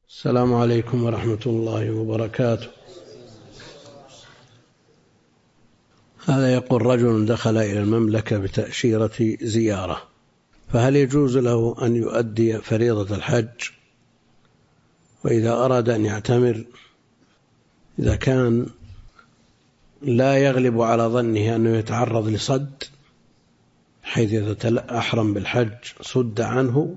السلام عليكم ورحمة الله وبركاته. هذا يقول: رجل دخل إلى المملكة بتأشيرة زيارة، فهل يجوز له أن يؤدي فريضة الحج؟ وإذا أراد أن يعتمر، إذا كان لا يغلب على ظنه أنه يتعرض لصد، حيث إذا أحرم بالحج صد عنه،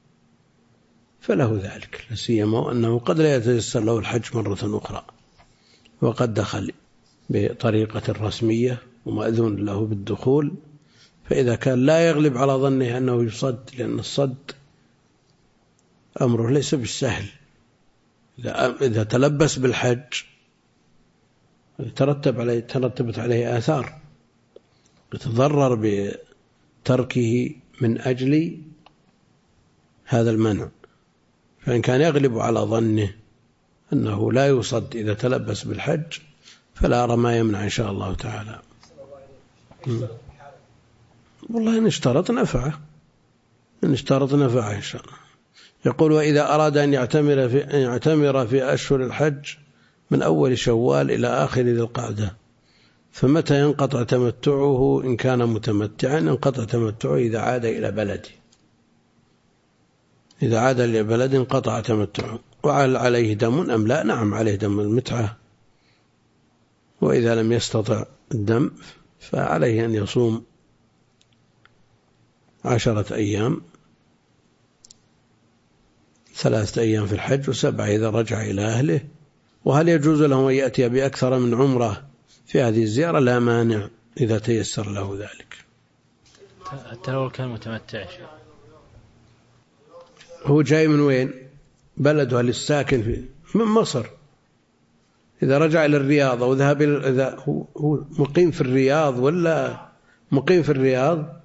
فله ذلك، لا سيما أنه قد لا يتيسر له الحج مرة أخرى، وقد دخل بطريقة رسمية ومأذون له بالدخول. فإذا كان لا يغلب على ظنه أنه يصد، لأن الصد أمره ليس بالسهل، إذا تلبس بالحج ترتبت عليه آثار، يتضرر بتركه من أجل هذا المنع. فإن كان يغلب على ظنه أنه لا يصد إذا تلبس بالحج، فلا أرى ما يمنع إن شاء الله تعالى. والله إن اشترط نفعه، إن شاء الله. يقول: وإذا أراد أن يعتمر في أشهر الحج من أول شوال إلى آخر ذي القعدة، فمتى ينقطع تمتعه؟ إن كان متمتعا انقطع تمتعه إذا عاد إلى بلده، إذا عاد إلى بلد انقطع تمتعه. وهل عليه دم أم لا؟ نعم، عليه دم المتعة. وإذا لم يستطع الدم فعليه أن يصوم 10 أيام، 3 أيام في الحج و7 إذا رجع إلى أهله. وهل يجوز له أن يأتي بأكثر من عمرة في هذه الزيارة؟ لا مانع إذا تيسر له ذلك. حتى لو كان متمتع. هو جاي من وين؟ بلده للساكن من مصر. إذا رجع إلى الرياض أو ذهب إذا هو مقيم في الرياض ولا مقيم في الرياض،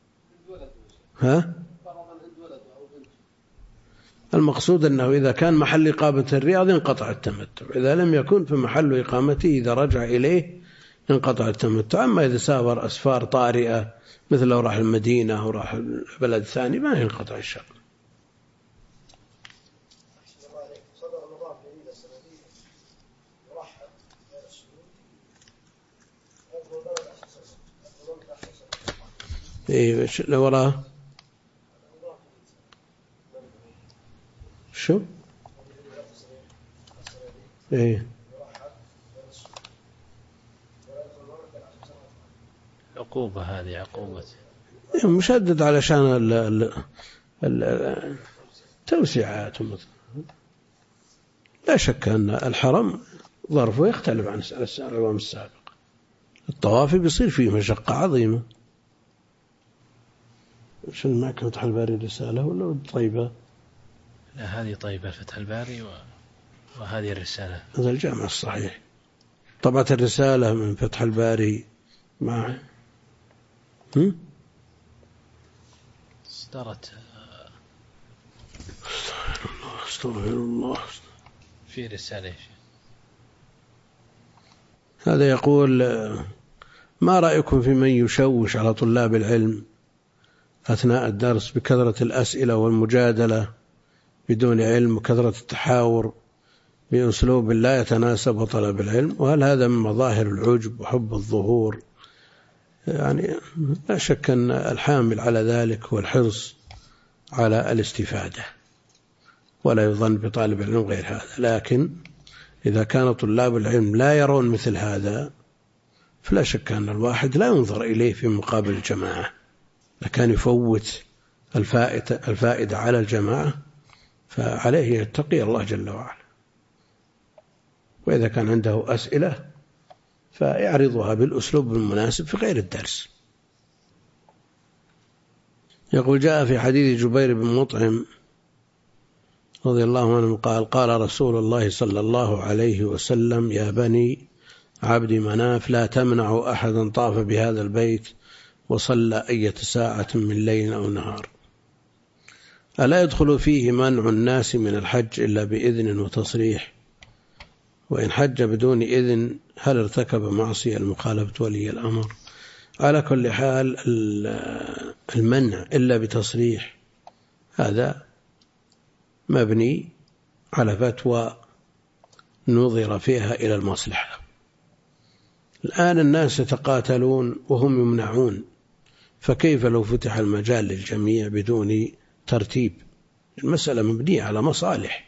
المقصود أنه إذا كان محل إقامة الرياض انقطع التمتع، إذا لم يكن في محل إقامته إذا رجع إليه انقطع التمتع. أما إذا سافر أسفار طارئة مثل لو راح المدينة أو راح بلد ثاني ما ينقطع الشرط. إيه لو وراه شو؟ إيه عقوبة، هذه عقوبة مشدد علشان التوسعات. لا شك أن الحرم ظرفه يختلف عن الأعوام السابقة، الطواف بيصير فيه مشقة عظيمة. شو معك فتح الباري رسالة ولا طيبة؟ لا، هذه طيبة فتح الباري وهذه الرسالة. هذا الجامع الصحيح. طبعت الرسالة من فتح الباري مع اصدرت. استغفر الله. في رسالة. هذا يقول: ما رأيكم في من يشوش على طلاب العلم أثناء الدرس بكثرة الأسئلة والمجادلة بدون علم، وكثرة التحاور بأسلوب لا يتناسب طلب العلم؟ وهل هذا من مظاهر العجب وحب الظهور؟ يعني لا شك أن الحامل على ذلك هو الحرص على الاستفادة، ولا يظن بطالب العلم غير هذا. لكن إذا كان طلاب العلم لا يرون مثل هذا، فلا شك أن الواحد لا ينظر إليه في مقابل الجماعة. لكان يفوت الفائدة على الجماعة، فعليه يتقي الله جل وعلا. وإذا كان عنده أسئلة فيعرضها بالأسلوب المناسب في غير الدرس. يقول: جاء في حديث جبير بن مطعم رضي الله عنه قال: قال رسول الله صلى الله عليه وسلم: يا بني عبد مناف، لا تمنعوا أحدا طاف بهذا البيت وصلى أية ساعة من ليل أو نهار. ألا يدخل فيه منع الناس من الحج إلا بإذن وتصريح؟ وإن حج بدون إذن هل ارتكب معصية المخالفة ولي الأمر؟ على كل حال المنع إلا بتصريح هذا مبني على فتوى نظر فيها إلى المصلحة. الآن الناس يتقاتلون وهم يمنعون، فكيف لو فتح المجال للجميع بدون ترتيب؟ المسألة مبنية على مصالح.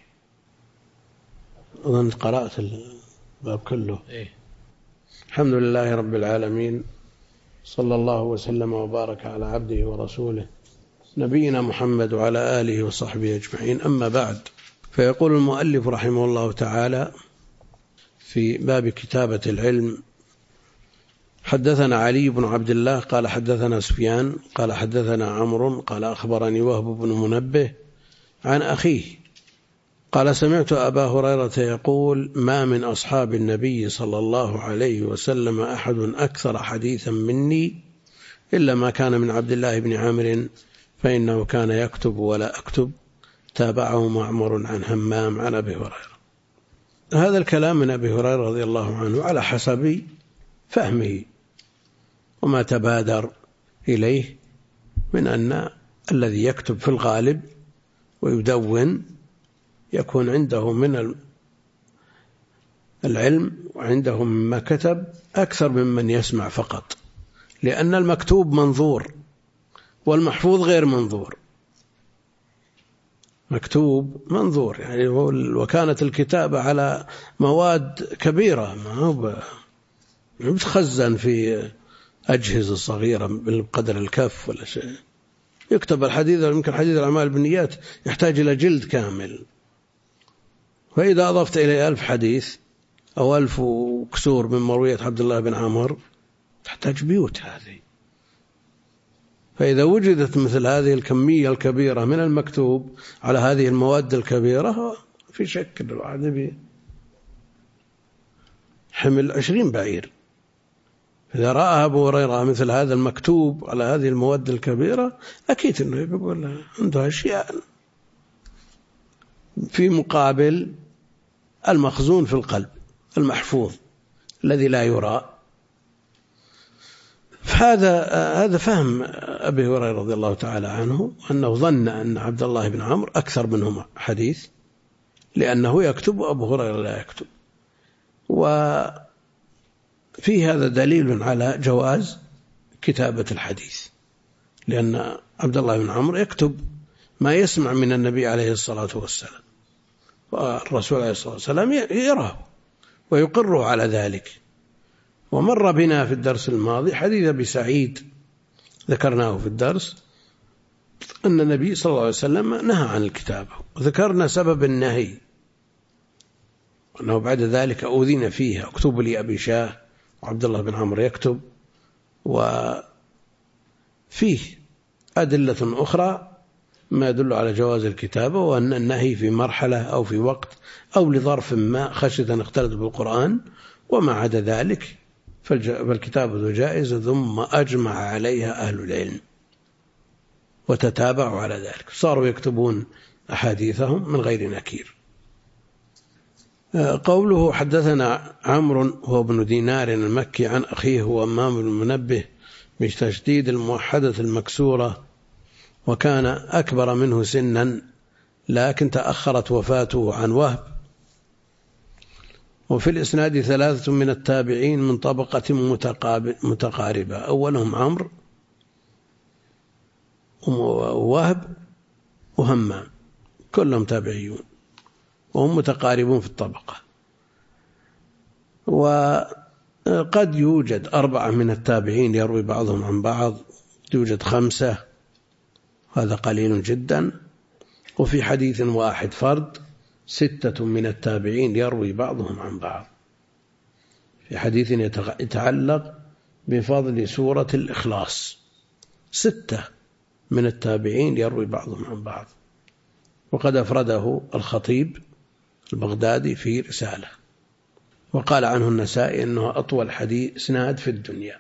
أظن قرأت الباب كله. الحمد لله رب العالمين، صلى الله وسلم وبارك على عبده ورسوله نبينا محمد وعلى آله وصحبه أجمعين. أما بعد، فيقول المؤلف رحمه الله تعالى في باب كتابة العلم: حدثنا علي بن عبد الله قال حدثنا سفيان قال حدثنا عمرو قال أخبرني وهب بن منبه عن أخيه قال سمعت أبا هريرة يقول: ما من أصحاب النبي صلى الله عليه وسلم أحد أكثر حديثا مني إلا ما كان من عبد الله بن عمرو فإنه كان يكتب ولا أكتب. تابعه معمر عن همام عن أبي هريرة. هذا الكلام من أبي هريرة رضي الله عنه على حسب فهمه وما تبادر إليه من أن الذي يكتب في الغالب ويدون يكون عنده من العلم وعنده مما كتب أكثر ممن يسمع فقط، لأن المكتوب منظور والمحفوظ غير منظور. مكتوب منظور يعني وكانت الكتابة على مواد كبيرة، ما هو بتخزن في أجهزة صغيرة بقدر الكف ولا شيء. يكتب الحديث، يمكن حديث الأعمال بالنيات يحتاج إلى جلد كامل، فإذا أضفت إليه 1000 حديث أو 1000 وكسور من مروية عبد الله بن عمر تحتاج بيوت هذه. فإذا وجدت مثل هذه الكمية الكبيرة من المكتوب على هذه المواد الكبيرة في شك الواحد حمل 20 بعير. إذا رأى أبو هريرة مثل هذا المكتوب على هذه المواد الكبيرة أكيد أنه يقول عنده أشياء في مقابل المخزون في القلب المحفوظ الذي لا يرى. هذا فهم أبي هريرة رضي الله تعالى عنه، أنه ظن أن عبد الله بن عمرو أكثر منهما حديث لأنه يكتب وأبو هريرة لا يكتب. وفي هذا دليل على جواز كتابة الحديث، لأن عبد الله بن عمرو يكتب ما يسمع من النبي عليه الصلاة والسلام، والرسول عليه الصلاة والسلام يراه ويقره على ذلك. ومر بنا في الدرس الماضي حديث أبي سعيد ذكرناه في الدرس أن النبي صلى الله عليه وسلم نهى عن الكتابة، وذكرنا سبب النهي أنه بعد ذلك أذن فيها: اكتب لي أبي شاه، وعبد الله بن عمرو يكتب. وفيه أدلة أخرى ما يدل على جواز الكتابة، وأن النهي في مرحلة أو في وقت أو لظرف ما خشية أن اختلط بالقرآن، وما عدا ذلك فالكتابة جائزة. ثم أجمع عليها أهل العلم وتتابعوا على ذلك، صاروا يكتبون أحاديثهم من غير نكير. قوله حدثنا عمرو هو ابن دينار المكي عن أخيه هو همام بن منبه بتشديد الموحدة المكسورة، وكان أكبر منه سنا لكن تأخرت وفاته عن وهب. وفي الإسناد 3 من التابعين من طبقة متقاربة، أولهم عمرو ووهب وهمام، كلهم تابعيون وهم متقاربون في الطبقة. وقد يوجد 4 من التابعين يروي بعضهم عن بعض، يوجد 5، هذا قليل جدا. وفي حديث واحد فرد 6 من التابعين يروي بعضهم عن بعض، في حديث يتعلق بفضل سورة الإخلاص 6 من التابعين يروي بعضهم عن بعض. وقد أفرده الخطيب البغدادي في رسالة، وقال عنه النسائي أنه أطول حديث إسناد في الدنيا.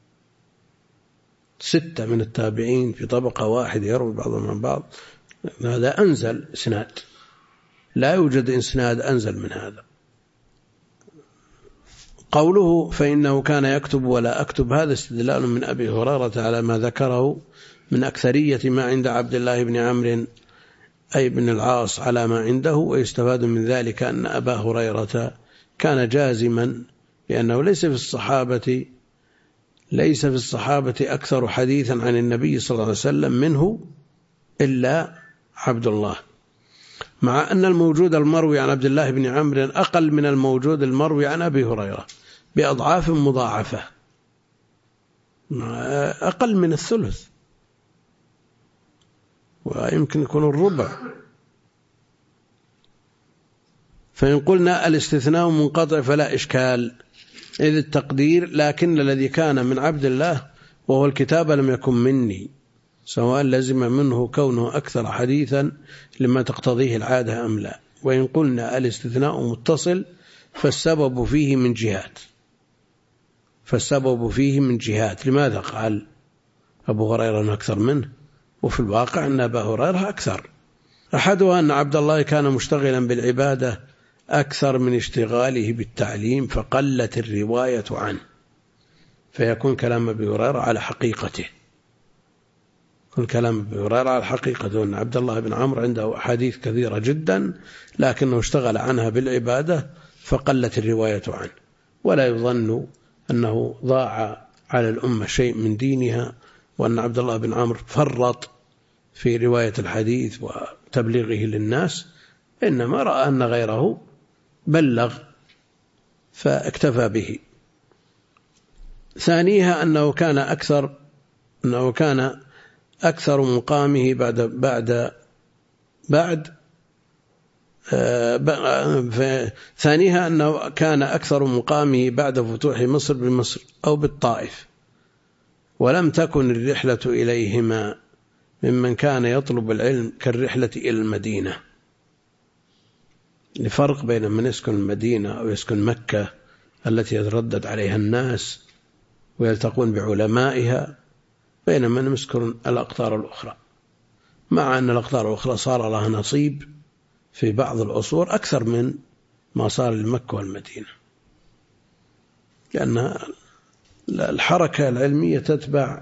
6 من التابعين في طبقة واحدة يروي بعضهم عن بعض، هذا أنزل إسناد، لا يوجد إسناد أنزل من هذا. قوله فإنه كان يكتب ولا أكتب، هذا استدلال من أبي هريرة على ما ذكره من أكثرية ما عند عبد الله بن عمرو أي بن العاص على ما عنده. ويستفاد من ذلك أن أبا هريرة كان جازما بأنه ليس في الصحابة أكثر حديثا عن النبي صلى الله عليه وسلم منه إلا عبد الله، مع أن الموجود المروي عن عبد الله بن عمرو أقل من الموجود المروي عن أبي هريرة بأضعاف مضاعفة، أقل من الثلث، ويمكن يكون الربع. فإن قلنا الاستثناء منقطع فلا إشكال، إذ التقدير لكن الذي كان من عبد الله وهو الكتاب لم يكن مني، سواء لزم منه كونه أكثر حديثا لما تقتضيه العادة أم لا. وإن قلنا الاستثناء متصل فالسبب فيه من جهات. لماذا قال أبو هريرة أكثر منه وفي الواقع أن أبا هريرة أكثر؟ أحدها أن عبد الله كان مشتغلا بالعبادة أكثر من اشتغاله بالتعليم فقلت الرواية عنه، فيكون كلام أبي هريرة على حقيقته. أن عبد الله بن عمرو عنده أحاديث كثيرة جدا لكنه اشتغل عنها بالعبادة فقلت الرواية عنه، ولا يظن أنه ضاع على الأمة شيء من دينها، وأن عبد الله بن عمرو فرط في رواية الحديث وتبليغه للناس، إنما رأى أن غيره بلغ فاكتفى به. ثانيها أنه كان أكثر مقامه ثانيها أنه كان أكثر مقامه بعد فتوح مصر بمصر أو بالطائف، ولم تكن الرحلة إليهما ممن كان يطلب العلم كالرحلة إلى المدينة، لفرق بين من يسكن المدينة أو يسكن مكة التي يتردد عليها الناس ويلتقون بعلمائها، بين من يسكن الأقطار الأخرى، مع أن الأقطار الأخرى صار لها نصيب في بعض العصور أكثر من ما صار لمكة والمدينة، لأن الحركة العلمية تتبع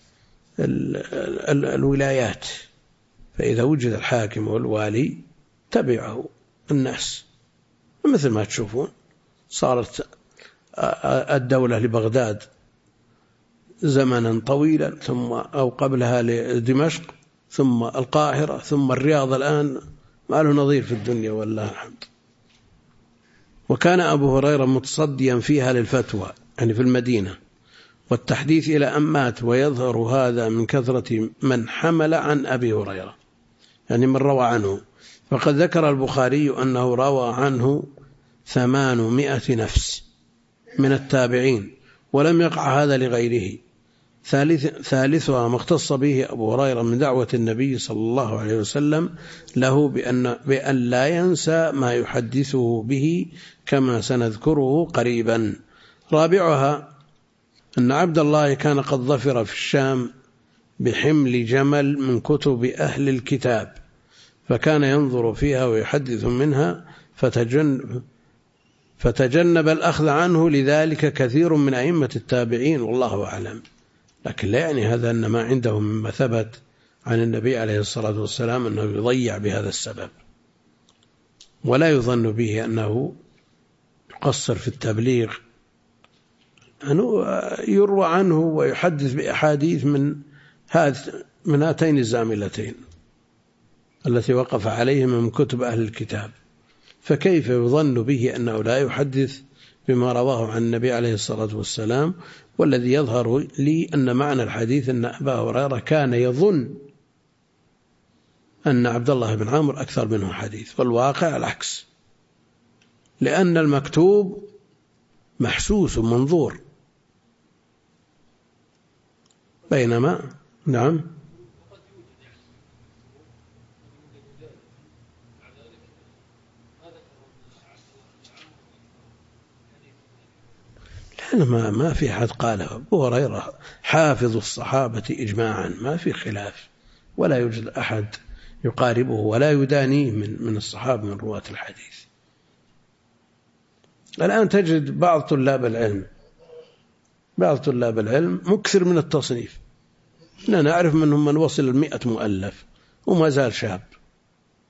الولايات، فإذا وجد الحاكم والوالي تبعه الناس، مثل ما تشوفون صارت الدولة لبغداد زمنا طويلا، ثم أو قبلها لدمشق، ثم القاهرة، ثم الرياض، الآن ما له نظير في الدنيا والله الحمد. وكان أبو هريرة متصديا فيها للفتوى، يعني في المدينة والتحديث إلى أن مات، ويظهر هذا من كثرة من حمل عن أبي هريرة، يعني من روى عنه. فقد ذكر البخاري أنه روى عنه 800 نفس من التابعين، ولم يقع هذا لغيره. ثالثها ما اختص به أبو هريرة من دعوة النبي صلى الله عليه وسلم له بأن لا ينسى ما يحدثه به، كما سنذكره قريبا. رابعها أن عبد الله كان قد ظفر في الشام بحمل جمل من كتب أهل الكتاب، فكان ينظر فيها ويحدث منها، فتجنب الأخذ عنه لذلك كثير من أئمة التابعين، والله أعلم. لكن لا يعني هذا أن ما عنده مما ثبت عن النبي عليه الصلاة والسلام أنه يضيع بهذا السبب، ولا يظن به أنه يقصر في التبليغ، أنه يروى عنه ويحدث بأحاديث من هاتين الزاملتين التي وقف عليهما من كتب أهل الكتاب، فكيف يظن به أنه لا يحدث بما رواه عن النبي عليه الصلاة والسلام؟ والذي يظهر لي أن معنى الحديث أن أبا هريرة كان يظن أن عبد الله بن عمرو أكثر منه حديث، والواقع العكس، لأن المكتوب محسوس منظور، بينما نعم ما في أحد قاله. أبو هريرة حافظ الصحابة إجماعا، ما في خلاف، ولا يوجد أحد يقاربه ولا يدانيه من الصحابة من رواة الحديث. الآن تجد بعض طلاب العلم مكثر من التصنيف، أنا نعرف منهم من وصل 100 مؤلف وما زال شاب،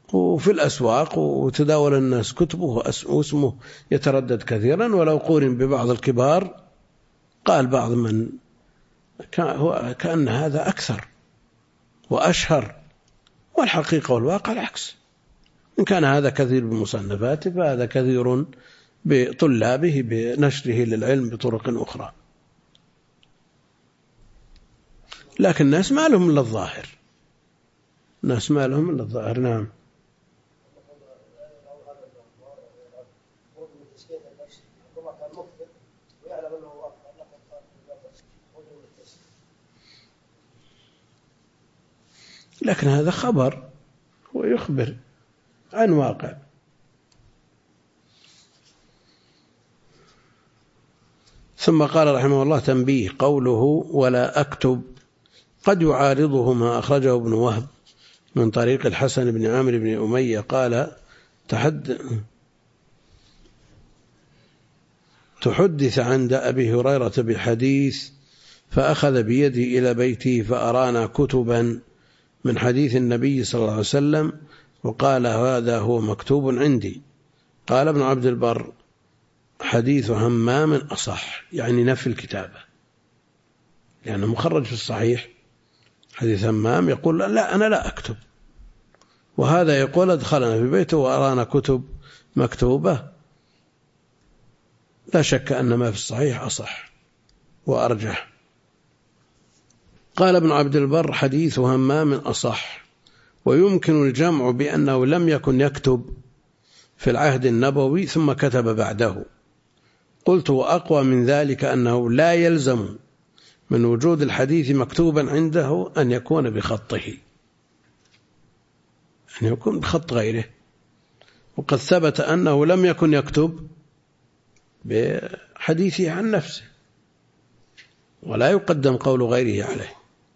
وفي الأسواق وتداول الناس كتبه واسمه يتردد كثيرا، ولو قورن ببعض الكبار قال بعض من كأن هذا أكثر وأشهر، والحقيقة والواقع العكس. إن كان هذا كثير بمصنفاته فهذا كثير بطلابه بنشره للعلم بطرق أخرى. لكن الناس ما لهم إلا الظاهر، الناس ما لهم إلا الظاهر. نعم. لكن هذا خبر ويخبر عن واقع. ثم قال رحمه الله: تنبيه، قوله ولا أكتب قد يعارضه ما أخرجه ابن وهب من طريق الحسن بن عامر بن أمية قال: تحدث عند أبي هريرة بحديث فأخذ بيدي إلى بيته فأرانا كتبا من حديث النبي صلى الله عليه وسلم وقال: هذا هو مكتوب عندي. قال ابن عبد البر: حديث همام أصح، يعني نفي الكتابة، لأنه مخرج في الصحيح. حديث همام يقول: لا أنا لا أكتب، وهذا يقول: أدخلنا في بيته وأرانا كتب مكتوبة. لا شك أن ما في الصحيح أصح وأرجح. قال ابن عبد البر: حديث همام أصح، ويمكن الجمع بأنه لم يكن يكتب في العهد النبوي ثم كتب بعده. قلت: وأقوى من ذلك أنه لا يلزم من وجود الحديث مكتوبا عنده أن يكون بخطه، أن يكون بخط غيره، وقد ثبت أنه لم يكن يكتب بحديثه عن نفسه، ولا يقدم قول غيره عليه.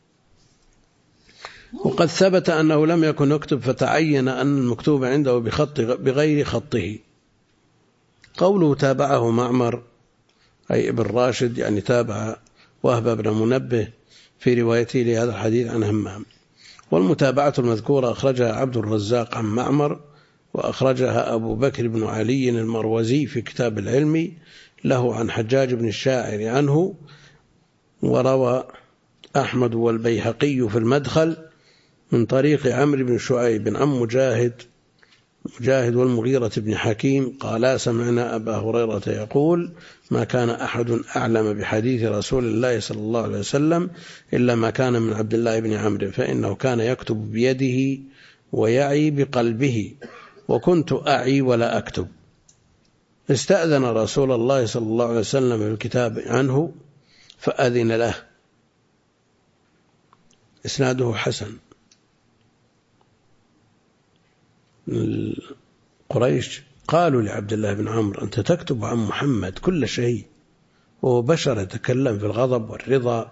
وقد ثبت أنه لم يكن يكتب فتعين أن المكتوب عنده بغير خطه. قوله تابعه معمر أي ابن راشد، يعني تابع وهب بن منبه في روايته لهذا الحديث عن همام. والمتابعة المذكورة أخرجها عبد الرزاق عن معمر، وأخرجها أبو بكر بن علي المروزي في كتاب العلم له عن حجاج بن الشاعر عنه. وروى أحمد والبيهقي في المدخل من طريق عمرو بن شعيب عن مجاهد والمغيرة بن حكيم قالا: سمعنا أبا هريرة يقول: ما كان أحد أعلم بحديث رسول الله صلى الله عليه وسلم إلا ما كان من عبد الله بن عمرو، فإنه كان يكتب بيده ويعي بقلبه، وكنت أعي ولا أكتب. استأذن رسول الله صلى الله عليه وسلم بالكتاب عنه فأذن له. إسناده حسن. قريش قالوا لعبد الله بن عمرو: أنت تكتب عن محمد كل شيء، وهو بشر يتكلم في الغضب والرضا.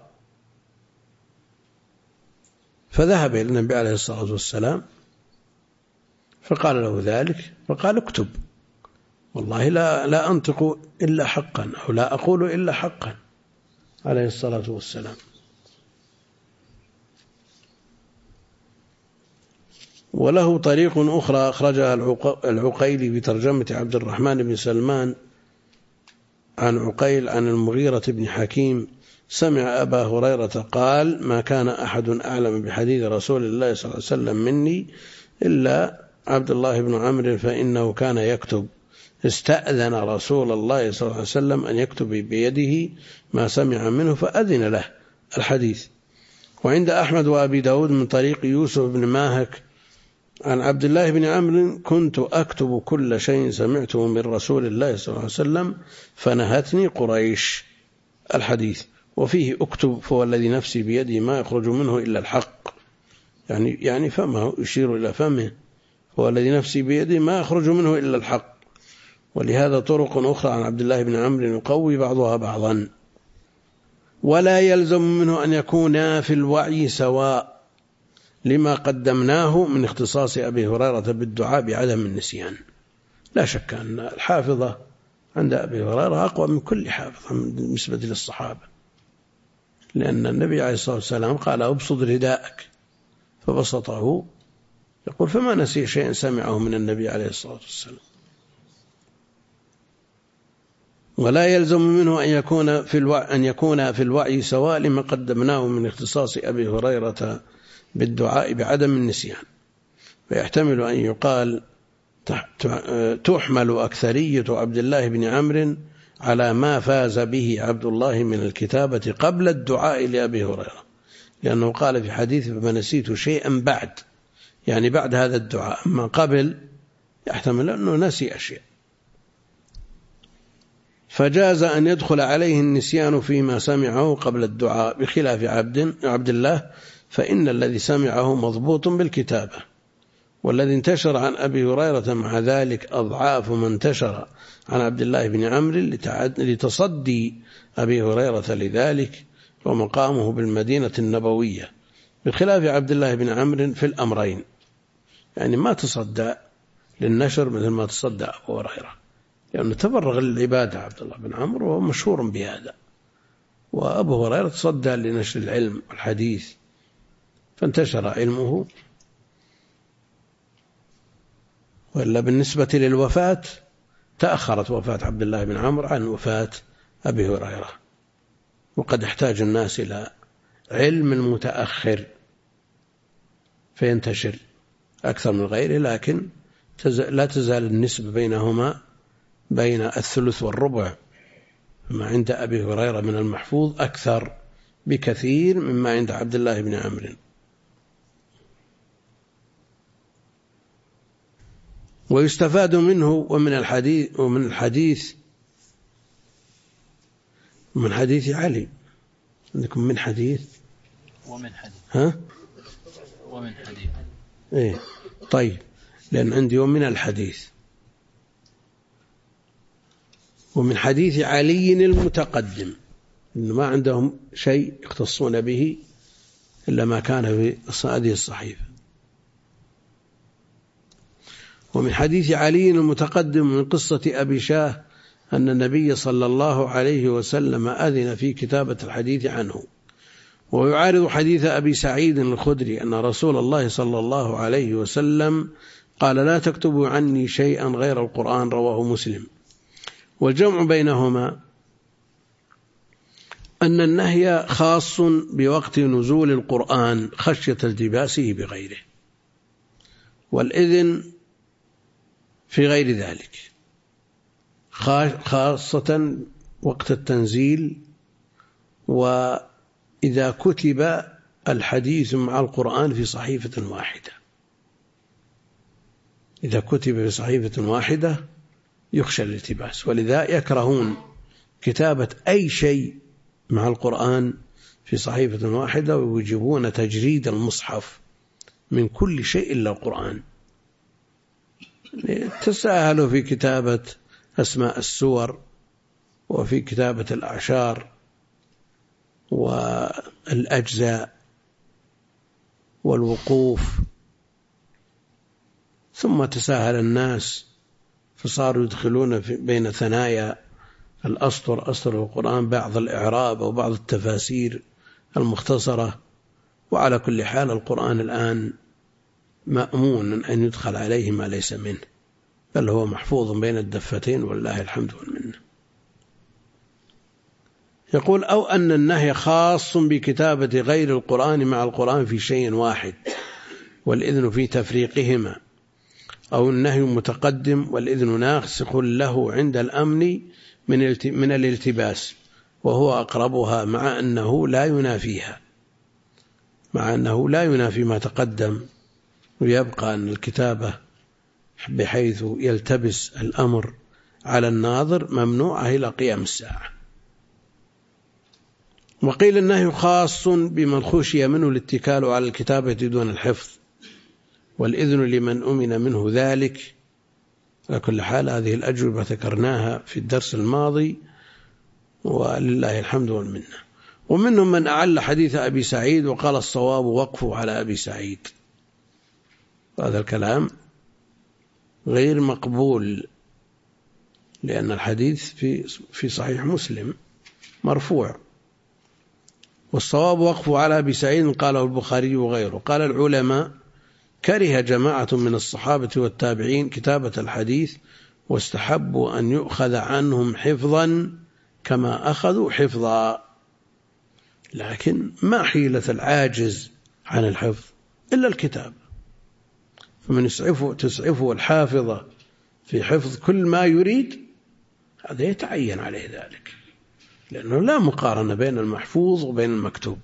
فذهب إلى النبي عليه الصلاة والسلام فقال له ذلك، فقال: اكتب، والله لا أنطق إلا حقا، أو لا أقول إلا حقا، عليه الصلاة والسلام. وله طريق أخرى أخرجها العقيلي بترجمة عبد الرحمن بن سلمان عن عقيل عن المغيرة بن حكيم سمع أبا هريرة قال: ما كان أحد أعلم بحديث رسول الله صلى الله عليه وسلم مني إلا عبد الله بن عمرو، فإنه كان يكتب. استأذن رسول الله صلى الله عليه وسلم أن يكتب بيده ما سمع منه فأذن له. الحديث. وعند أحمد وأبي داود من طريق يوسف بن ماهك عن عبد الله بن عمرو: كنت أكتب كل شيء سمعته من رسول الله صلى الله عليه وسلم فنهتني قريش. الحديث. وفيه: اكتب فهو الذي نفسي بيده ما يخرج منه إلا الحق، يعني فمه، يشير إلى فمه، هو الذي نفسي بيده ما يخرج منه إلا الحق. ولهذا طرق أخرى عن عبد الله بن عمرو يقوي بعضها بعضا. ولا يلزم منه أن يكون في الوعي سواء، لما قدمناه من اختصاص أبي هريرة بالدعاء بعدم النسيان. لا شك أن الحافظة عند أبي هريرة أقوى من كل حافظ بالنسبة للصحابة، لأن النبي عليه الصلاة والسلام قال: أبسط رداءك، فبسطه يقول فما نسي شيئا سمعه من النبي عليه الصلاة والسلام. ولا يلزم منه أن يكون في الوعي سواء لما قدمناه من اختصاص أبي هريرة بالدعاء بعدم النسيان، فيحتمل أن يقال تحمل أكثرية عبد الله بن عمرو على ما فاز به عبد الله من الكتابة قبل الدعاء لأبي هريرة، لأنه قال في حديث فما نسيت شيئا بعد، يعني بعد هذا الدعاء، أما قبل يحتمل أنه نسي أشياء. فجاز أن يدخل عليه النسيان فيما سمعه قبل الدعاء، بخلاف عبد الله فإن الذي سمعه مضبوط بالكتابة، والذي انتشر عن أبي هريرة مع ذلك أضعاف ما انتشر عن عبد الله بن عمرو لتصدي أبي هريرة لذلك ومقامه بالمدينة النبوية، بخلاف عبد الله بن عمرو في الأمرين، يعني ما تصدى للنشر مثل ما تصدى أبو هريرة، لأنه تفرغ للعبادة عبد الله بن عمرو وهو مشهور بهذا، وأبو هريرة تصدى لنشر العلم والحديث فانتشر علمه. وإلا بالنسبة للوفاة تأخرت وفاة عبد الله بن عمرو عن وفاة أبي هريرة، وقد احتاج الناس إلى علم المتأخر فينتشر أكثر من غيره، لكن لا تزال النسبة بينهما بين الثلث والربع، ما عند أبي هريرة من المحفوظ أكثر بكثير مما عند عبد الله بن عمرو. ويستفاد منه ومن حديث علي. عندكم من حديث ومن حديث ها ومن حديث إيه طيب، لأن عندي ومن الحديث، ومن حديث علي المتقدم، إنه ما عندهم شيء يختصون به إلا ما كان في هذه الصحيفة. ومن حديث علي المتقدم من قصة أبي شاه أن النبي صلى الله عليه وسلم أذن في كتابة الحديث عنه. ويعارض حديث أبي سعيد الخدري أن رسول الله صلى الله عليه وسلم قال لا تكتبوا عني شيئا غير القرآن، رواه مسلم. والجمع بينهما أن النهي خاص بوقت نزول القرآن خشية التباسه بغيره، والإذن في غير ذلك، خاصة وقت التنزيل، وإذا كتب الحديث مع القرآن في صحيفة واحدة. إذا كتب في صحيفة واحدة يخشى الالتباس، ولذا يكرهون كتابة أي شيء مع القرآن في صحيفة واحدة، ويجبون تجريد المصحف من كل شيء إلا القرآن. تساهلوا في كتابة أسماء السور، وفي كتابة الأعشار والأجزاء والوقوف، ثم تساهل الناس فصاروا يدخلون بين ثنايا أسطر القرآن بعض الإعراب أو بعض التفاسير المختصرة. وعلى كل حال القرآن الآن مأمون أن يدخل عليه ما ليس منه، بل هو محفوظ بين الدفتين والله الحمد والمنة. يقول أو أن النهي خاص بكتابة غير القرآن مع القرآن في شيء واحد والإذن في تفريقهما، أو النهي متقدم والإذن ناسخ له عند الأمن من الالتباس، وهو أقربها، مع أنه لا ينافي ما تقدم، ويبقى أن الكتابة بحيث يلتبس الأمر على الناظر ممنوعة إلى قيام الساعة. وقيل النهي خاص بمن خشي منه الاتكال على الكتابة دون الحفظ، والإذن لمن أمن منه ذلك. على كل حال هذه الأجوبة ذكرناها في الدرس الماضي ولله الحمد والمنة. ومنهم من أعل حديث أبي سعيد وقال الصواب وقفه على أبي سعيد، هذا الكلام غير مقبول، لأن الحديث في صحيح مسلم مرفوع. والصواب وقفه على أبي سعيد قاله البخاري وغيره. قال العلماء كره جماعة من الصحابة والتابعين كتابة الحديث واستحبوا أن يؤخذ عنهم حفظا كما أخذوا حفظا. لكن ما حيلة العاجز عن الحفظ إلا الكتاب، فمن تسعفه الحافظة في حفظ كل ما يريد هذا يتعين عليه ذلك، لأنه لا مقارنة بين المحفوظ وبين المكتوب،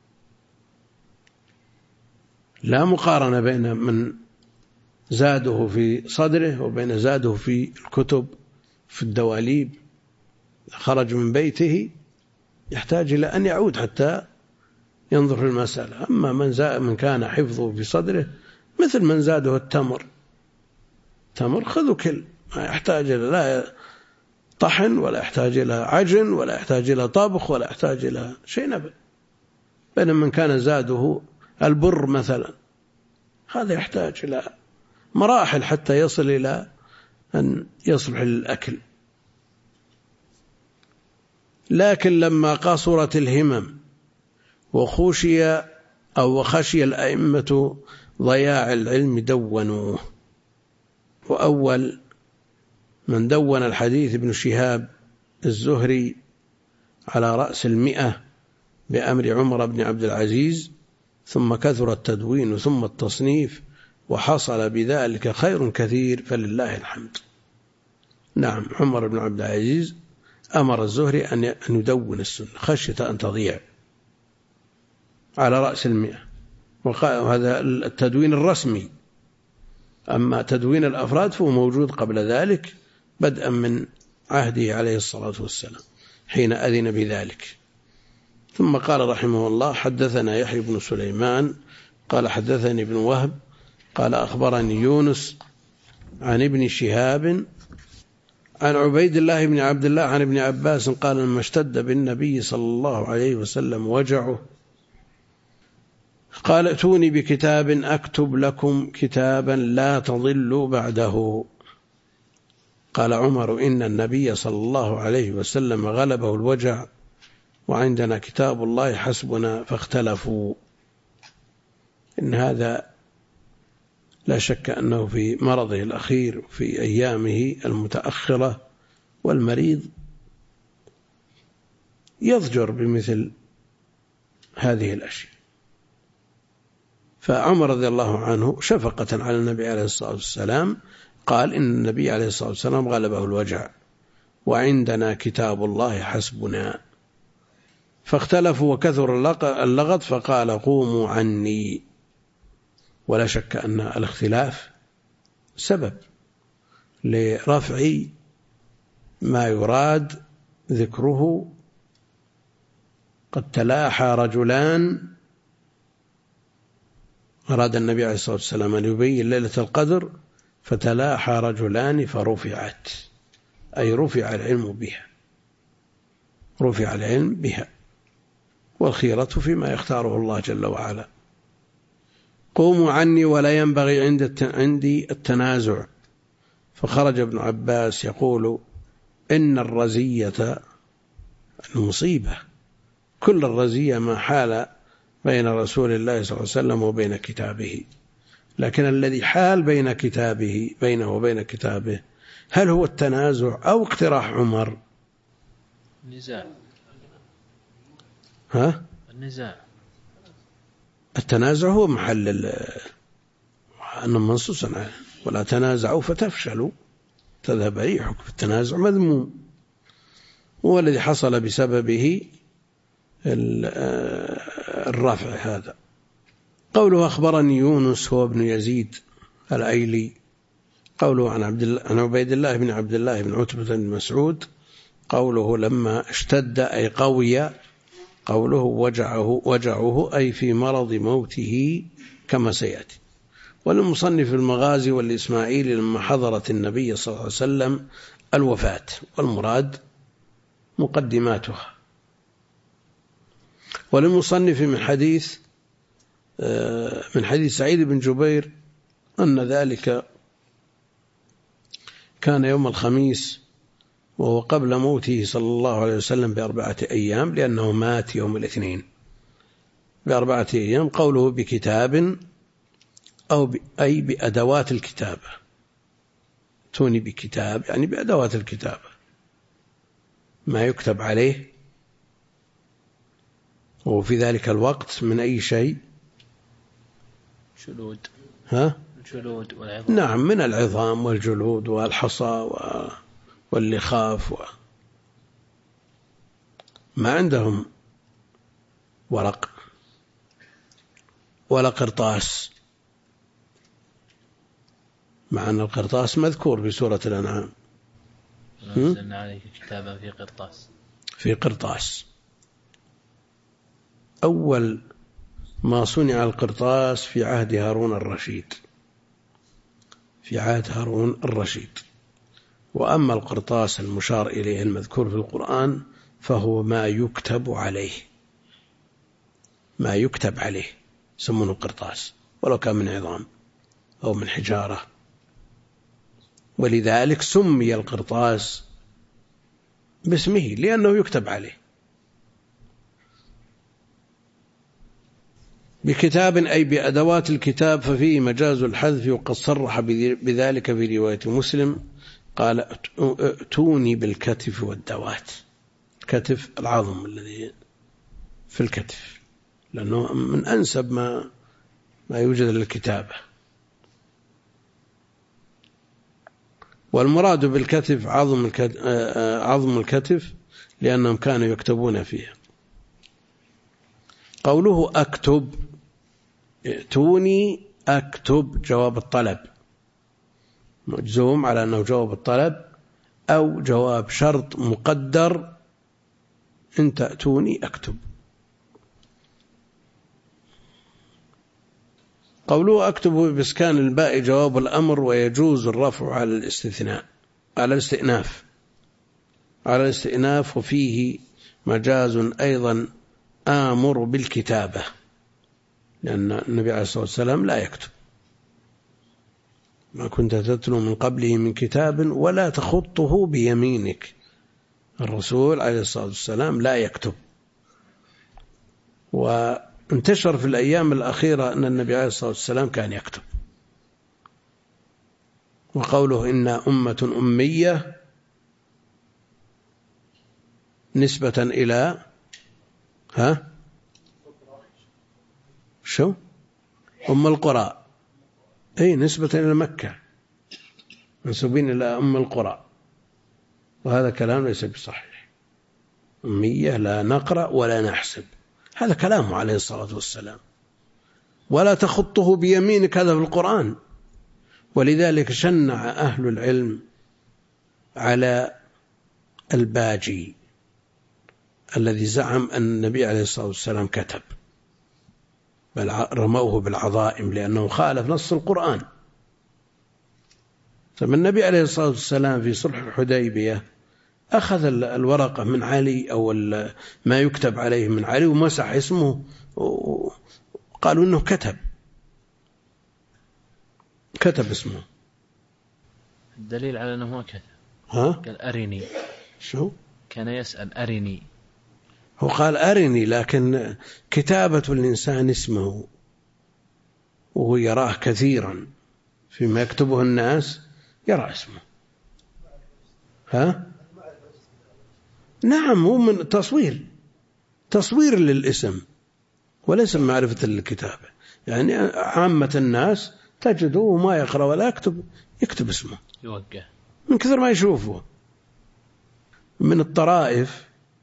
لا مقارنة بين من زاده في صدره وبين زاده في الكتب في الدواليب. خرج من بيته يحتاج إلى أن يعود حتى ينظر في المسألة. أما من كان حفظه في صدره مثل من زاده التمر خذوا كل ما يحتاج إلى لا طحن ولا يحتاج إلى عجن ولا يحتاج إلى طبخ ولا يحتاج إلى شيء نبل. بينما من كان زاده البر مثلا هذا يحتاج إلى مراحل حتى يصل إلى أن يصلح للأكل. لكن لما قصرت الهمم وخشي الأئمة ضياع العلم دونوه. وأول من دون الحديث ابن شهاب الزهري على رأس 100 بأمر عمر بن عبد العزيز، ثم كثر التدوين ثم التصنيف وحصل بذلك خير كثير فلله الحمد. نعم، عمر بن عبد العزيز أمر الزهري أن يدون السنة خشية أن تضيع على رأس 100، وهذا التدوين الرسمي. أما تدوين الأفراد فهو موجود قبل ذلك بدءا من عهده عليه الصلاة والسلام حين أذن بذلك. ثم قال رحمه الله: حدثنا يحيى بن سليمان قال حدثني ابن وهب قال أخبرني يونس عن ابن شهاب عن عبيد الله بن عبد الله عن ابن عباس قال: لما اشتد بالنبي صلى الله عليه وسلم وجعه قال: ائتوني بكتاب أكتب لكم كتابا لا تضلوا بعده. قال عمر: إن النبي صلى الله عليه وسلم غلبه الوجع وعندنا كتاب الله حسبنا، فاختلفوا. إن هذا لا شك أنه في مرضه الأخير في أيامه المتأخرة، والمريض يضجر بمثل هذه الأشياء. فعمر رضي الله عنه شفقة على النبي عليه الصلاة والسلام قال: إن النبي عليه الصلاة والسلام غلبه الوجع وعندنا كتاب الله حسبنا. فاختلفوا وكثر اللغط فقال: قوموا عني. ولا شك أن الاختلاف سبب لرفع ما يراد ذكره. قد تلاحى رجلان، أراد النبي عليه الصلاة والسلام أن يبين ليلة القدر، فتلاحى رجلان فرفعت، أي رفع العلم بها، رفع العلم بها، والخيرة فيما يختاره الله جل وعلا. قوموا عني ولا ينبغي عندي التنازع. فخرج ابن عباس يقول: إن الرزية المصيبة، كل الرزية ما حال بين رسول الله صلى الله عليه وسلم وبين كتابه، لكن الذي حال بينه وبين كتابه هل هو التنازع أو اقتراح عمر؟ التنازع هو محل أنه منصوص عنه: ولا تنازعوا فتفشلوا تذهب ريحكم. في التنازع مذموم، هو الذي حصل بسببه الرفع هذا. قوله أخبرني يونس هو ابن يزيد الأيلي. قوله عن عبيد الله بن عبد الله بن عتبة بن مسعود. قوله لما اشتد أي قوي. قوله وجعه أي في مرض موته كما سيأتي. وللمصنف المغازي والإسماعيلي لما حضرت النبي صلى الله عليه وسلم الوفاة، والمراد مقدماتها. وللمصنف من حديث سعيد بن جبير أن ذلك كان يوم الخميس وهو قبل موته صلى الله عليه وسلم ب4 أيام، لأنه مات يوم الاثنين ب4 أيام. قوله بكتاب أي بأدوات الكتابة. توني بكتاب يعني بأدوات الكتابة، ما يكتب عليه وفي ذلك الوقت من أي شيء. جلود. الجلود والعظام. نعم، من العظام والجلود والحصى واللخاف ما عندهم ورق ولا قرطاس، مع أن القرطاس مذكور في سورة الأنعام. نزلنا عليك كتابا في قرطاس. في قرطاس. أول ما صنع القرطاس في عهد هارون الرشيد، في عهد هارون الرشيد. وأما القرطاس المشار إليه المذكور في القرآن فهو ما يكتب عليه، ما يكتب عليه يسمونه قرطاس، ولو كان من عظام أو من حجارة. ولذلك سمي القرطاس باسمه لأنه يكتب عليه. بكتاب أي بأدوات الكتاب، ففيه مجاز الحذف، وقد صرح بذلك في رواية مسلم قال ائتوني بالكتف والدوات. الكتف العظم الذي في الكتف، لأنه من أنسب ما يوجد للكتابة. والمراد بالكتف عظم الكتف لأنهم كانوا يكتبون فيها. قوله أكتب، ائتوني أكتب جواب الطلب مجزوم على أنه جواب الطلب أو جواب شرط مقدر، إن تأتوني أكتب. قوله أكتب بإسكان الباء جواب الأمر، ويجوز الرفع على الاستثناء، على الاستئناف، وفيه مجاز أيضا آمر بالكتابة، لأن النبي عليه الصلاة والسلام لا يكتب. ما كنت تتلو من قبله من كتاب ولا تخطه بيمينك. الرسول عليه الصلاة والسلام لا يكتب. وانتشر في الأيام الأخيرة أن النبي عليه الصلاة والسلام كان يكتب. وقوله إنا أمة أمية نسبة إلى شو أم القرى، أي نسبة إلى مكة، منسوبين إلى أم القرى، وهذا كلام ليس بصحيح. أمية لا نقرأ ولا نحسب، هذا كلامه عليه الصلاة والسلام. ولا تخطه بيمينك، هذا في القرآن. ولذلك شنع أهل العلم على الباجي الذي زعم أن النبي عليه الصلاة والسلام كتب، بل رموه بالعظائم لأنه خالف نص القرآن. ثم النبي عليه الصلاة والسلام في صلح الحديبية أخذ الورقة من علي أو ما يكتب عليه من علي ومسح اسمه، وقالوا إنه كتب اسمه. الدليل على أنه ما كتب قال أرني. شو كان يسأل أرني، هو قال أرني، لكن كتابة الإنسان اسمه وهو يراه كثيرا فيما يكتبه الناس، يرى اسمه. نعم، هو من تصوير للاسم وليس معرفة للكتابة. يعني عامة الناس تجده ما يقرأ ولا يكتب اسمه، يوقع من كثر ما يشوفه. من الطرائف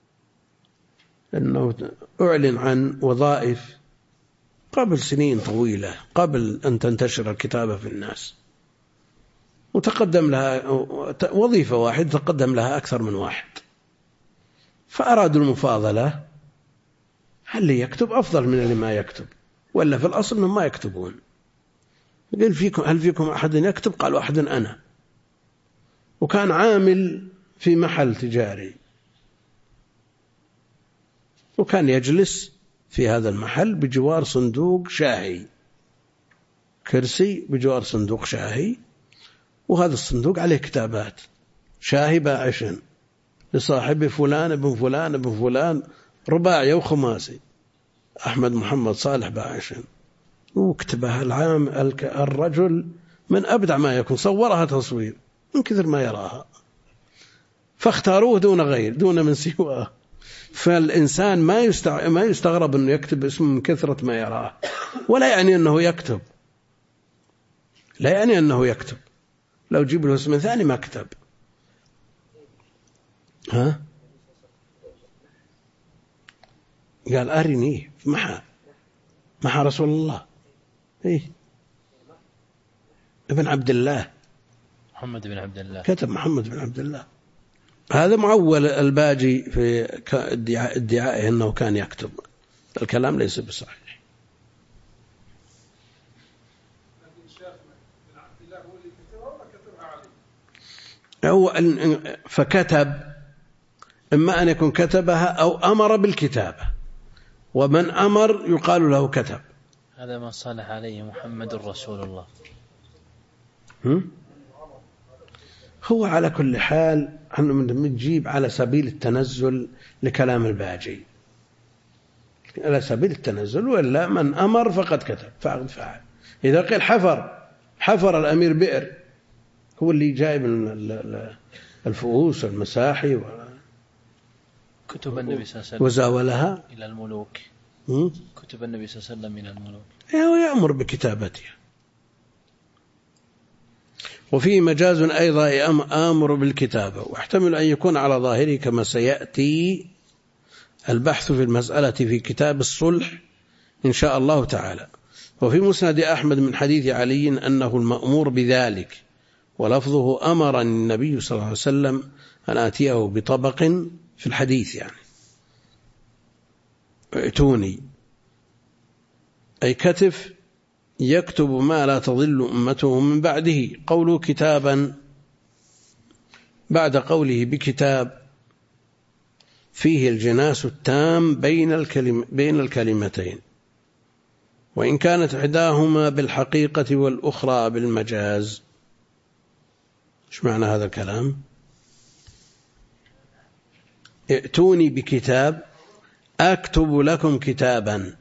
أنه أعلن عن وظائف قبل سنين طويلة، قبل أن تنتشر الكتابة في الناس، وتقدم لها وظيفة واحدة تقدم لها أكثر من واحد، فأرادوا المفاضلة، هل يكتب أفضل من اللي ما يكتب، ولا في الأصل أنهم ما يكتبون. قال هل فيكم أحد يكتب؟ قالوا أحد أنا. وكان عامل في محل تجاري، وكان يجلس في هذا المحل بجوار صندوق شاهي، كرسي بجوار صندوق شاهي، وهذا الصندوق عليه كتابات شاهي باعشا لصاحب فلان ابن فلان ابن فلان، رباعي وخماسي، أحمد محمد صالح باعشا، وكتبها الرجل من أبدع ما يكون، صورها تصوير من كثر ما يراها، فاختاروه دون غير، دون من سواه. فالإنسان ما يستغرب أنه يكتب اسمه من كثرة ما يراه، ولا يعني أنه يكتب، لا يعني أنه يكتب. لو جيب له اسم ثاني ما كتب. ها؟ قال أرني محا رسول الله. إيه؟ ابن عبد الله، محمد بن عبد الله، كتب محمد بن عبد الله. هذا معول الباجي في ادعائه أنه كان يكتب، الكلام ليس بصحيح. فكتب، إما أن يكون كتبها أو أمر بالكتابة، ومن أمر يقال له كتب. هذا ما صالح عليه محمد رسول الله. هو على كل حال نجيب على سبيل التنزل لكلام الباجي، على سبيل التنزل، ولا من أمر فقد كتب فقد فعل. إذا قيل حفر الأمير بئر، هو اللي جايب الفؤوس والمساحي كتب النبي صلى الله عليه وسلم وزاولها إلى الملوك. كتب النبي صلى الله عليه وسلم إلى الملوك، ويأمر بكتابتها. وفيه مجاز أيضا آمر بالكتابة، واحتمل أن يكون على ظاهره كما سيأتي البحث في المسألة في كتاب الصلح إن شاء الله تعالى. وفي مسند أحمد من حديث علي أنه المأمور بذلك، ولفظه أمر النبي صلى الله عليه وسلم أن آتيه بطبق في الحديث، يعني ائتوني، أي كتف يكتب ما لا تضل أمته من بعده. قوله كتابا بعد قوله بكتاب فيه الجناس التام بين الكلمتين، وإن كانت إحداهما بالحقيقة والأخرى بالمجاز. إيش معنى هذا الكلام؟ ائتوني بكتاب أكتب لكم كتابا،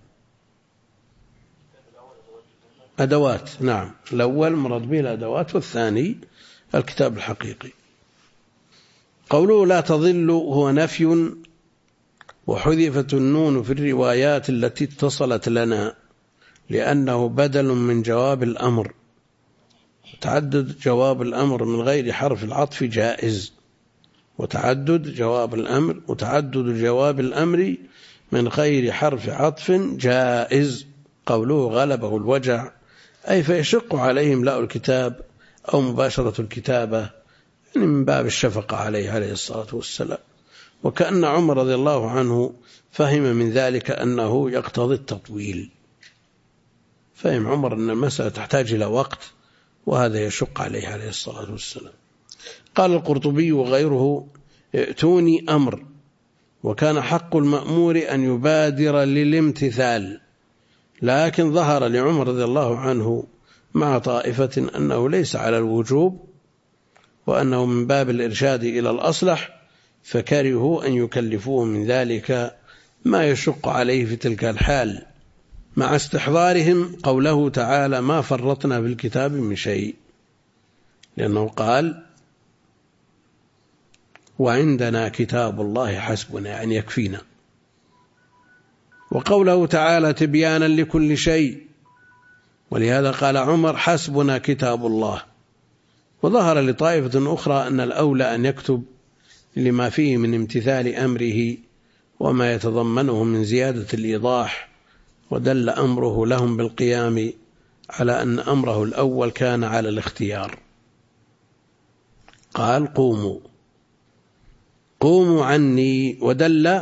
أدوات، نعم، الأول مراد به الأدوات، والثاني الكتاب الحقيقي. قوله لا تضل هو نفي، وحذفت النون في الروايات التي اتصلت لنا لأنه بدل من جواب الأمر. تعدد جواب الأمر من غير حرف العطف جائز، وتعدد جواب الأمر من غير حرف عطف جائز. قوله غلبه الوجع، أي فيشق عليهم لاء الكتاب أو مباشرة الكتابة، يعني من باب الشفقة عليه الصلاة والسلام. وكأن عمر رضي الله عنه فهم من ذلك أنه يقتضي التطويل، فهم عمر أن المسألة تحتاج إلى وقت، وهذا يشق عليه الصلاة والسلام. قال القرطبي وغيره ائتوني أمر، وكان حق المأمور أن يبادر للامتثال، لكن ظهر لعمر رضي الله عنه مع طائفة أنه ليس على الوجوب، وأنه من باب الإرشاد إلى الأصلح، فكرهوا أن يكلفوه من ذلك ما يشق عليه في تلك الحال، مع استحضارهم قوله تعالى ما فرطنا في الكتاب من شيء، لأنه قال وعندنا كتاب الله حسبنا، يعني يكفينا. وقوله تعالى تبيانا لكل شيء، ولهذا قال عمر حسبنا كتاب الله. وظهر لطائفة أخرى أن الأولى أن يكتب لما فيه من امتثال أمره وما يتضمنه من زيادة الإيضاح، ودل أمره لهم بالقيام على أن أمره الأول كان على الاختيار. قال قوموا عني، ودل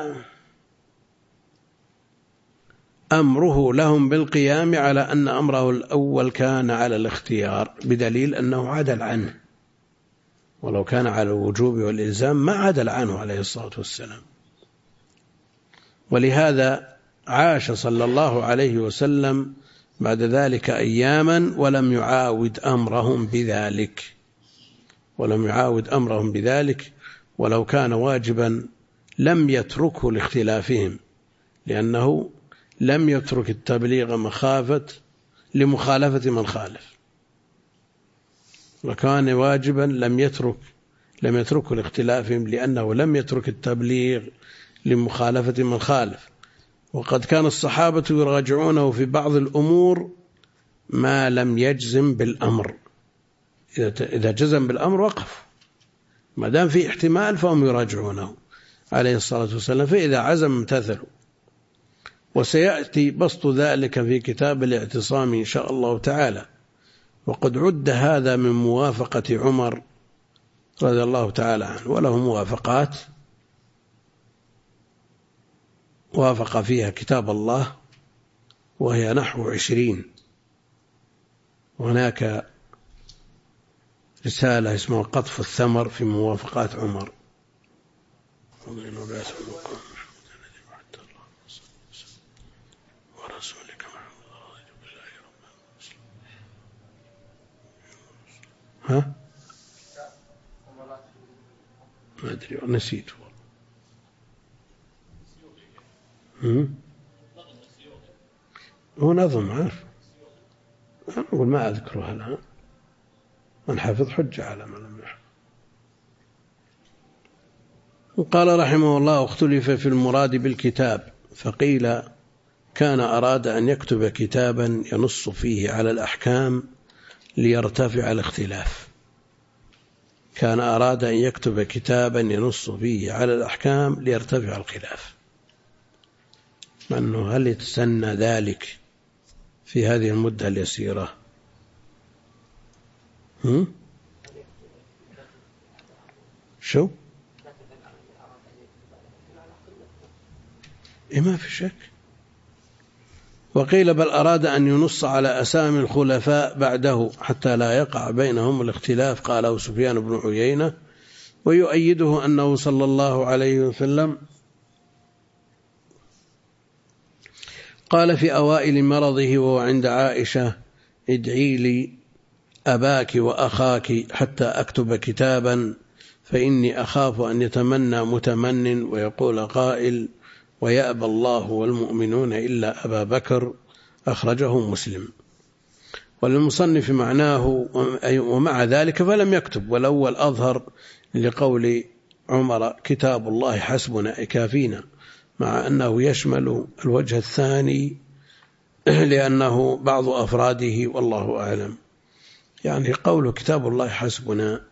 أمره لهم بالقيام على أن أمره الأول كان على الاختيار، بدليل أنه عدل عنه، ولو كان على الوجوب والإلزام ما عدل عنه عليه الصلاة والسلام. ولهذا عاش صلى الله عليه وسلم بعد ذلك أياما ولم يعاود أمرهم بذلك، ولو كان واجبا لم يتركه لاختلافهم، لأنه لم يترك التبليغ مخافة لمخالفة من خالف، وكان واجبا لم يتركه لاختلافهم، لأنه لم يترك التبليغ لمخالفة من خالف. وقد كان الصحابة يراجعونه في بعض الأمور ما لم يجزم بالأمر. إذا جزم بالأمر وقف، ما دام في احتمال فهم يراجعونه عليه الصلاة والسلام، فإذا عزم امتثلوا. وسيأتي بسط ذلك في كتاب الاعتصام إن شاء الله تعالى. وقد عد هذا من موافقة عمر رضي الله تعالى عنه، وله موافقات وافق فيها كتاب الله وهي نحو 20. وهناك رسالة اسمها قطف الثمر في موافقات عمر. ها؟ ما أدري نسيت. هو نظم عارف، أنا أقول ما أذكرها الآن، من حفظ حجة على من لم يحفظ. وقال رحمه الله: اختلف في المراد بالكتاب، فقيل كان أراد أن يكتب كتابا ينص فيه على الأحكام ليرتفع الاختلاف. كان أراد أن يكتب كتابا ينص فيه على الأحكام ليرتفع الخلاف. أنه هل يتسنى ذلك في هذه المدة اليسيرة؟ شو؟ ما في شك. وقيل بل أراد أن ينص على أسامي الخلفاء بعده حتى لا يقع بينهم الاختلاف، قاله سفيان بن عيينة. ويؤيده أنه صلى الله عليه وسلم قال في أوائل مرضه وهو عند عائشة: ادعي لي أباك وأخاك حتى أكتب كتابا، فإني أخاف أن يتمنى متمن ويقول قائل: ويأبى الله والمؤمنون إلا أبا بكر. أخرجه مسلم. وللمصنف معناه ومع ذلك فلم يكتب. والأول أظهر لقول عمر: كتاب الله حسبنا كافينا، مع أنه يشمل الوجه الثاني لأنه بعض أفراده والله أعلم. يعني قوله كتاب الله حسبنا،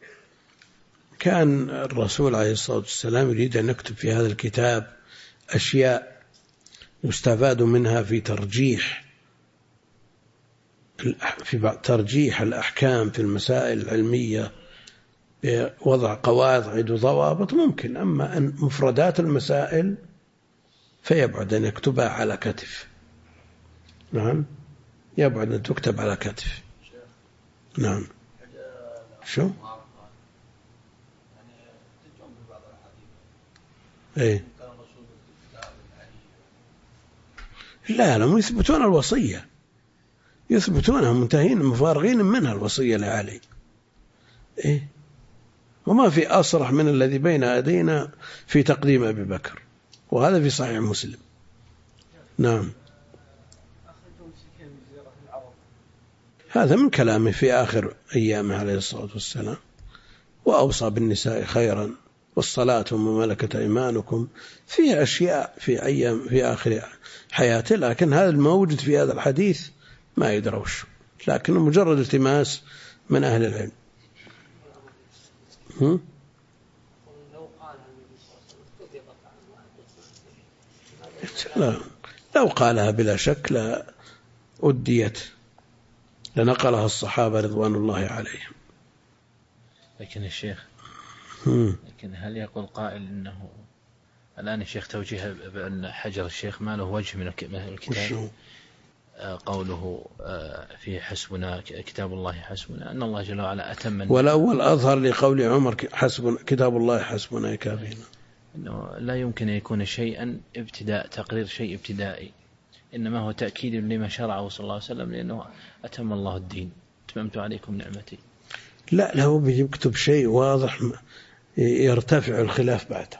كان الرسول عليه الصلاة والسلام يريد أن يكتب في هذا الكتاب أشياء يستفاد منها في ترجيح الأحكام في المسائل العلمية بوضع قواعد وضوابط ممكن، أما أن مفردات المسائل فيبعد أن يكتبها على كتف. نعم، يبعد أن تكتب على كتف. نعم. شو؟ إيه؟ لا، لم يثبتون الوصية، يثبتونها منتهين مفارغين منها الوصية لعلي. إيه؟ وما في أصرح من الذي بين يدينا في تقديم أبي بكر، وهذا في صحيح مسلم. نعم. هذا من كلامه في آخر أيامه عليه الصلاة والسلام: وأوصى بالنساء خيرا والصلاة وما ملكت أيمانكم. فيها أشياء في آخر حياته، لكن هذا الموجود في هذا الحديث ما يدروش، لكنه مجرد التماس من أهل العلم. لا، لو قالها بلا شك لا أديت، لنقلها الصحابة رضوان الله عليهم. لكن الشيخ، لكن هل يقول قائل إنه الآن الشيخ توجيه بأن حجر الشيخ ما له وجه من الكتاب؟ قوله في حسبنا كتاب الله حسبنا، أن الله جل وعلا أتم. والأول أظهر لقول عمر: حسبنا كتاب الله حسبنا كافينا. إنه لا يمكن أن يكون شيئا تقرير شيء ابتدائي، إنما هو تأكيد لما شرعه صلى الله عليه وسلم، لأنه أتم الله الدين، أتممت عليكم نعمتي. لا، هو بيكتب شيء واضح يرتفع الخلاف بعده.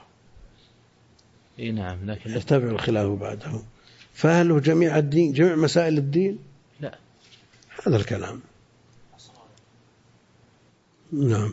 نعم، لكن يرتفع الخلاف بعده. فهل هو جميع الدين، جميع مسائل الدين؟ لا، هذا الكلام. نعم.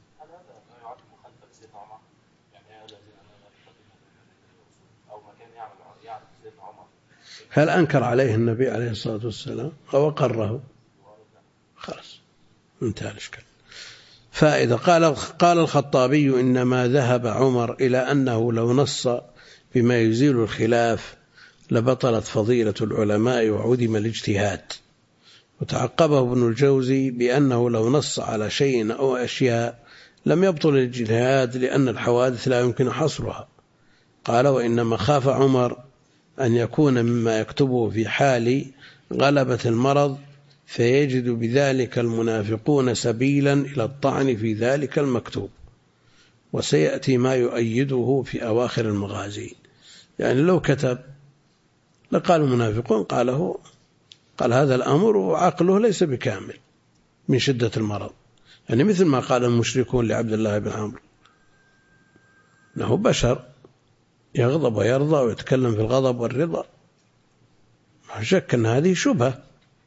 هل أنكر عليه النبي عليه الصلاة والسلام أو أقره؟ خلاص انتهى الإشكال. فإذا قال الخطابي إنما ذهب عمر إلى أنه لو نص بما يزيل الخلاف لبطلت فضيلة العلماء وعدم الاجتهاد. وتعقبه ابن الجوزي بأنه لو نص على شيء أو أشياء لم يبطل الاجتهاد لأن الحوادث لا يمكن حصرها. قال وإنما خاف عمر أن يكون مما يكتبه في حال غلبة المرض فيجد بذلك المنافقون سبيلا إلى الطعن في ذلك المكتوب، وسيأتي ما يؤيده في أواخر المغازي. يعني لو كتب لقال المنافقون قال هذا الأمر وعقله ليس بكامل من شدة المرض، يعني مثل ما قال المشركون لعبد الله بن عمرو أنه بشر يغضب ويرضى ويتكلم في الغضب والرضا، ما شك أن هذه شبهة.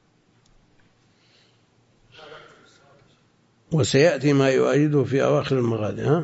وسيأتي ما يؤيده في أواخر المغازي.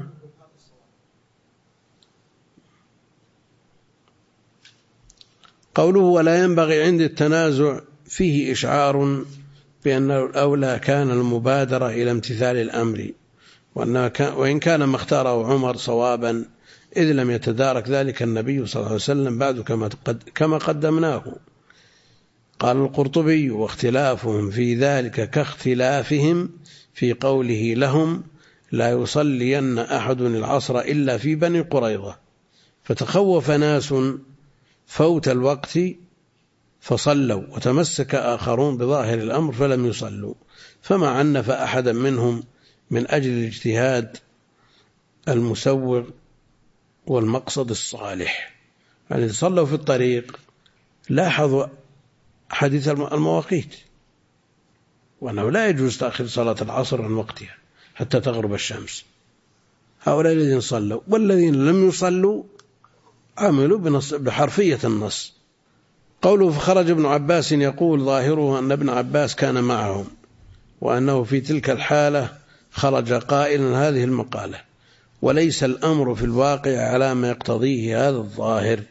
قوله ولا ينبغي عند التنازع فيه إشعار بأنه الأولى كان المبادرة إلى امتثال الأمر، وإن كان ما اختاره عمر صوابا إذ لم يتدارك ذلك النبي صلى الله عليه وسلم بعد كما قدمناه. قال القرطبي واختلافهم في ذلك كاختلافهم في قوله لهم لا يصلين أحد العصر إلا في بني قريظة، فتخوف ناس فوت الوقت فصلوا، وتمسك آخرون بظاهر الأمر فلم يصلوا، فما عنف أحدا منهم من أجل الاجتهاد المسوغ والمقصد الصالح. يعني صلوا في الطريق لاحظوا حديث المواقيت، وأنه لا يجوز تأخير صلاة العصر عن وقتها حتى تغرب الشمس. هؤلاء الذين صلوا، والذين لم يصلوا عملوا بحرفية النص. قوله فخرج ابن عباس يقول ظاهره أن ابن عباس كان معهم، وأنه في تلك الحالة خرج قائلا هذه المقالة، وليس الأمر في الواقع على ما يقتضيه هذا الظاهر.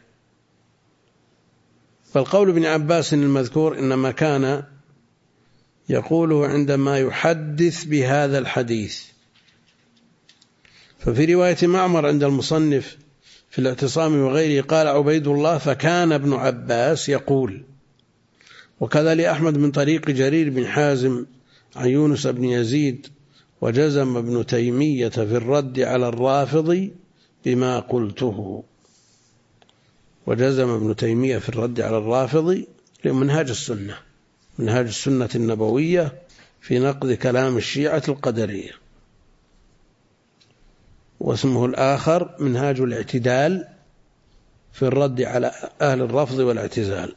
فالقول ابن عباس المذكور إنما كان يقوله عندما يحدث بهذا الحديث. ففي رواية معمر عند المصنف في الاعتصام وغيره قال عبيد الله فكان ابن عباس يقول. وكذا لأحمد من طريق جرير بن حازم عن يونس بن يزيد. وجزم ابن تيمية في الرد على الرافض بما قلته. وجزم ابن تيمية في الرد على الرافض لمنهاج السنة، منهاج السنة النبوية في نقد كلام الشيعة القدرية، واسمه الآخر منهاج الاعتدال في الرد على أهل الرفض والاعتزال.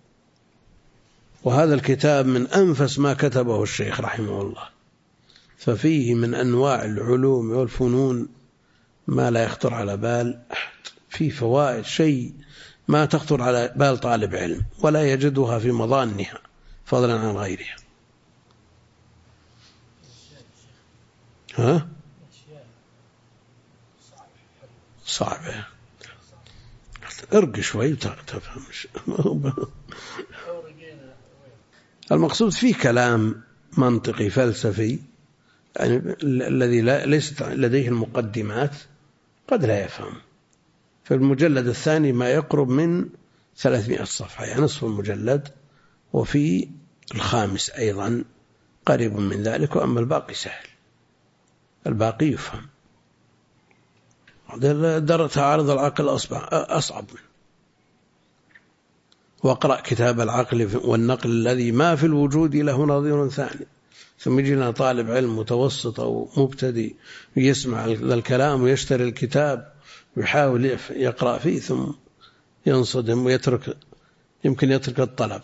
وهذا الكتاب من أنفس ما كتبه الشيخ رحمه الله، ففيه من أنواع العلوم والفنون ما لا يخطر على بال أحد، فيه فوائد شيء ما تخطر على بال طالب علم ولا يجدها في مظانها فضلا عن غيرها. صعبة، ارق شوي تفهم. المقصود فيه كلام منطقي فلسفي، يعني الذي ليست لديه المقدمات قد لا يفهم. في المجلد الثاني ما يقرب من 300 صفحة، يعني نصف المجلد، وفي الخامس أيضا قريب من ذلك، وأما الباقي سهل، الباقي يفهم. تعارض العقل أصعب منه. واقرأ كتاب العقل والنقل الذي ما في الوجود له نظير ثاني، ثم يجي لنا طالب علم متوسط أو مبتدئ يسمع الكلام ويشتري الكتاب ويحاول يقرأ فيه ثم ينصدم يمكن يترك الطلب.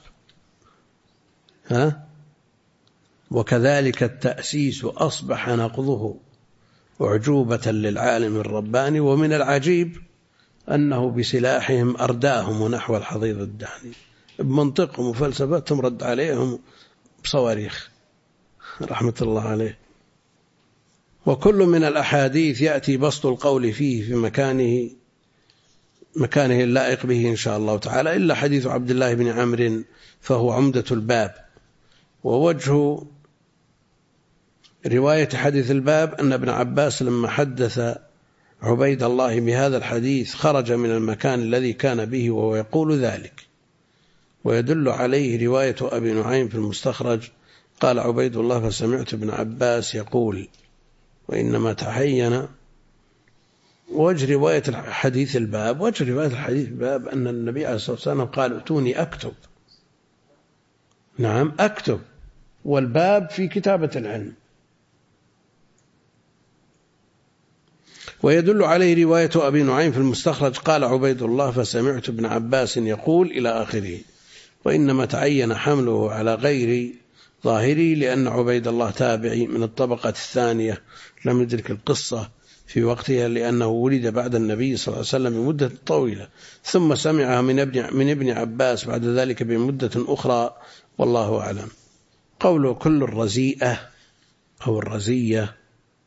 وكذلك التأسيس أصبح نقضه أعجوبة للعالم الرباني، ومن العجيب أنه بسلاحهم أرداهم نحو الحضيض الداني، بمنطقهم وفلسفتهم رد عليهم بصواريخ رحمة الله عليه. وكل من الأحاديث يأتي بسط القول فيه في مكانه اللائق به إن شاء الله تعالى، إلا حديث عبد الله بن عمرو فهو عمدة الباب. ووجه رواية حديث الباب أن ابن عباس لما حدث عبيد الله بهذا الحديث خرج من المكان الذي كان به وهو يقول ذلك. ويدل عليه رواية أبي نعيم في المستخرج قال عبيد الله فسمعت ابن عباس يقول. وإنما تحين وجه رواية حديث الباب، وجه رواية الحديث الباب أن النبي عليه الصلاة والسلام قال ائتوني أكتب. نعم أكتب، والباب في كتابة العلم. ويدل عليه رواية أبي نعيم في المستخرج قال عبيد الله فسمعت ابن عباس يقول إلى آخره. وإنما تعين حمله على غير ظاهري لأن عبيد الله تابعي من الطبقة الثانية لم يدرك القصة في وقتها، لأنه ولد بعد النبي صلى الله عليه وسلم بمدة طويلة، ثم سمعها من ابن عباس بعد ذلك بمدة أخرى، والله أعلم. قوله كل الرزيئة أو الرزية،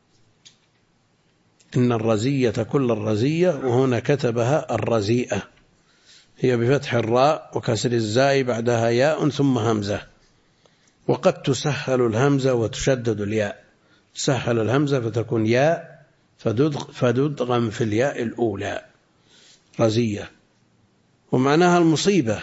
إن الرزية كل الرزية، وهنا كتبها الرزيئة، هي بفتح الراء وكسر الزاي بعدها ياء ثم همزة. وقد تسهل الهمزة وتشدد الياء، تسهل الهمزة فتكون ياء فتدغم في الياء الأولى رزية، ومعناها المصيبة.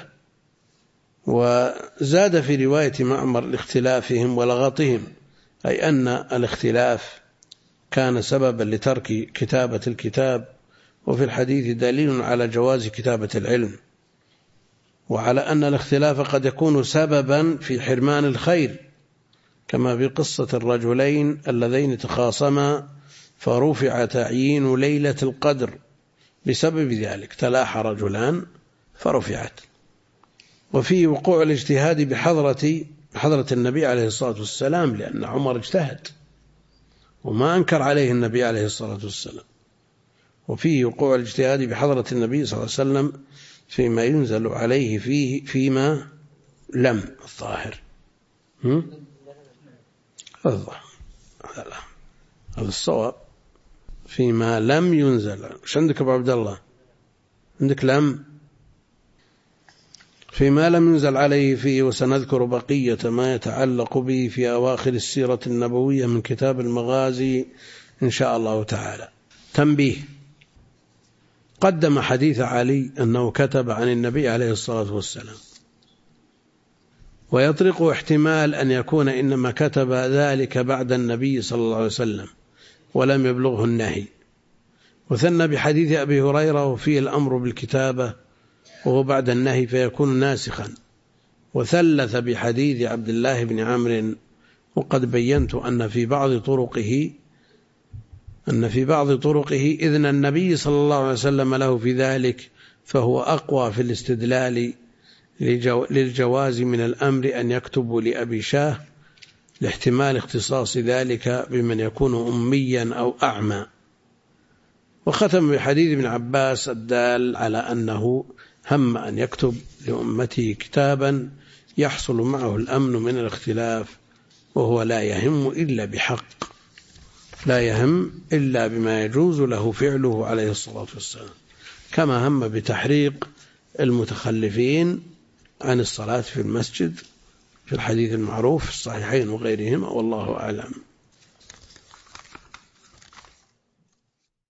وزاد في رواية معمر لاختلافهم ولغطهم، أي أن الاختلاف كان سببا لترك كتابة الكتاب. وفي الحديث دليل على جواز كتابة العلم، وعلى أن الاختلاف قد يكون سببا في حرمان الخير، كما في قصة الرجلين اللذين تخاصما فرفع تعيين ليلة القدر بسبب ذلك، تلاحى رجلان فرفعت. وفي وقوع الاجتهاد بحضرة النبي عليه الصلاة والسلام، لأن عمر اجتهد وما أنكر عليه النبي عليه الصلاة والسلام. وفيه وقوع الاجتهاد بحضرة النبي صلى الله عليه وسلم فيما ينزل عليه فيما لم الظاهر هذا الصواب، فيما لم ينزل. وش عندك أبو عبد الله؟ عندك لم، فيما لم ينزل عليه فيه. وسنذكر بقية ما يتعلق به في أواخر السيرة النبوية من كتاب المغازي إن شاء الله تعالى. تنبيه: قدم حديث علي أنه كتب عن النبي عليه الصلاة والسلام، ويطرق احتمال أن يكون إنما كتب ذلك بعد النبي صلى الله عليه وسلم ولم يبلغه النهي. وثنى بحديث أبي هريرة وفيه الأمر بالكتابة وهو بعد النهي فيكون ناسخا. وثلث بحديث عبد الله بن عمرو، وقد بينت أن في بعض طرقه إذن النبي صلى الله عليه وسلم له في ذلك، فهو أقوى في الاستدلال للجواز من الأمر أن يكتب لأبي شاه لاحتمال اختصاص ذلك بمن يكون أميا أو أعمى. وختم بحديث ابن عباس الدال على أنه هم أن يكتب لأمته كتابا يحصل معه الأمن من الاختلاف، وهو لا يهم إلا بحق، لا يهم إلا بما يجوز له فعله عليه الصلاة والسلام، كما هم بتحريق المتخلفين عن الصلاة في المسجد في الحديث المعروف في الصحيحين وغيرهما، والله أعلم.